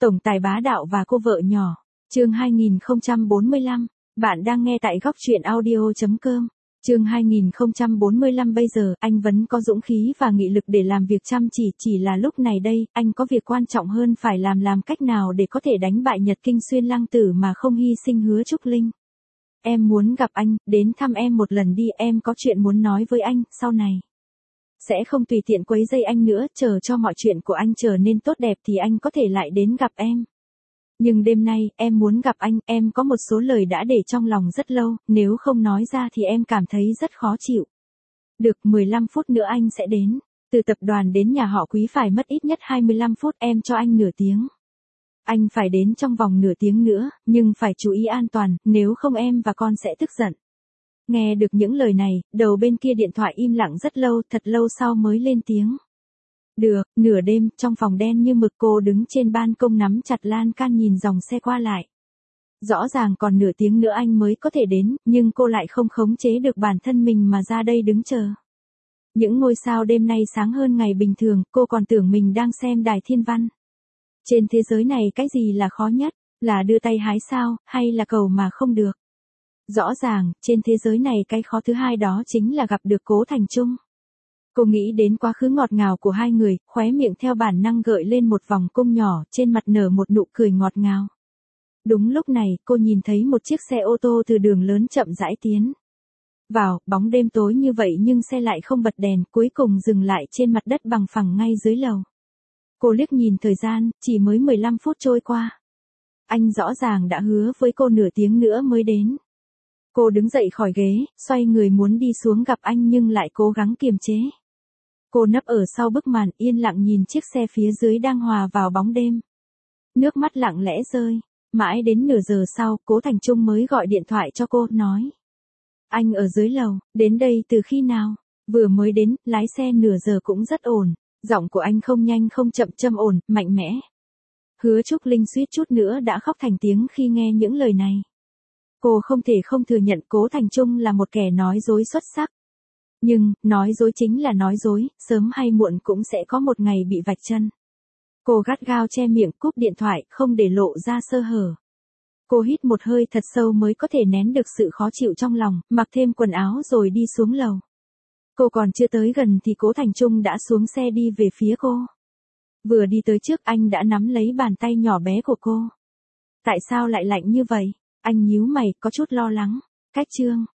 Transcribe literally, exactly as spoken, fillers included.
Tổng tài bá đạo và cô vợ nhỏ. Chương hai nghìn không trăm bốn mươi lăm. Bạn đang nghe tại góc truyện audio chấm com. Chương hai nghìn không trăm bốn mươi lăm. Bây giờ anh vẫn có dũng khí và nghị lực để làm việc chăm chỉ, chỉ là lúc này đây, anh có việc quan trọng hơn phải làm làm cách nào để có thể đánh bại Nhật Kinh Xuyên Lăng Tử mà không hy sinh Hứa Trúc Linh. Em muốn gặp anh, đến thăm em một lần đi, em có chuyện muốn nói với anh, sau này sẽ không tùy tiện quấy rầy anh nữa, chờ cho mọi chuyện của anh trở nên tốt đẹp thì anh có thể lại đến gặp em. Nhưng đêm nay, em muốn gặp anh, em có một số lời đã để trong lòng rất lâu, nếu không nói ra thì em cảm thấy rất khó chịu. Được, mười lăm phút nữa anh sẽ đến. Từ tập đoàn đến nhà họ Quý phải mất ít nhất hai mươi lăm phút, em cho anh nửa tiếng. Anh phải đến trong vòng nửa tiếng nữa, nhưng phải chú ý an toàn, nếu không em và con sẽ tức giận. Nghe được những lời này, đầu bên kia điện thoại im lặng rất lâu, thật lâu sau mới lên tiếng. Được, nửa đêm, trong phòng đen như mực, cô đứng trên ban công nắm chặt lan can nhìn dòng xe qua lại. Rõ ràng còn nửa tiếng nữa anh mới có thể đến, nhưng cô lại không khống chế được bản thân mình mà ra đây đứng chờ. Những ngôi sao đêm nay sáng hơn ngày bình thường, cô còn tưởng mình đang xem đài thiên văn. Trên thế giới này cái gì là khó nhất, là đưa tay hái sao, hay là cầu mà không được? Rõ ràng, trên thế giới này cái khó thứ hai đó chính là gặp được Cố Thành Trung. Cô nghĩ đến quá khứ ngọt ngào của hai người, khóe miệng theo bản năng gợi lên một vòng cung nhỏ, trên mặt nở một nụ cười ngọt ngào. Đúng lúc này, cô nhìn thấy một chiếc xe ô tô từ đường lớn chậm rãi tiến vào, bóng đêm tối như vậy nhưng xe lại không bật đèn, cuối cùng dừng lại trên mặt đất bằng phẳng ngay dưới lầu. Cô liếc nhìn thời gian, chỉ mới mười lăm phút trôi qua. Anh rõ ràng đã hứa với cô nửa tiếng nữa mới đến. Cô đứng dậy khỏi ghế, xoay người muốn đi xuống gặp anh nhưng lại cố gắng kiềm chế. Cô nấp ở sau bức màn, yên lặng nhìn chiếc xe phía dưới đang hòa vào bóng đêm. Nước mắt lặng lẽ rơi. Mãi đến nửa giờ sau, Cố Thành Trung mới gọi điện thoại cho cô, nói. Anh ở dưới lầu, đến đây từ khi nào? Vừa mới đến, lái xe nửa giờ cũng rất ổn. Giọng của anh không nhanh không chậm, trầm ổn, mạnh mẽ. Hứa Trúc Linh suýt chút nữa đã khóc thành tiếng khi nghe những lời này. Cô không thể không thừa nhận Cố Thành Trung là một kẻ nói dối xuất sắc. Nhưng, nói dối chính là nói dối, sớm hay muộn cũng sẽ có một ngày bị vạch chân. Cô gắt gao che miệng, cúp điện thoại, không để lộ ra sơ hở. Cô hít một hơi thật sâu mới có thể nén được sự khó chịu trong lòng, mặc thêm quần áo rồi đi xuống lầu. Cô còn chưa tới gần thì Cố Thành Trung đã xuống xe đi về phía cô. Vừa đi tới trước anh đã nắm lấy bàn tay nhỏ bé của cô. Tại sao lại lạnh như vậy? Anh nhíu mày, có chút lo lắng. Cách chương.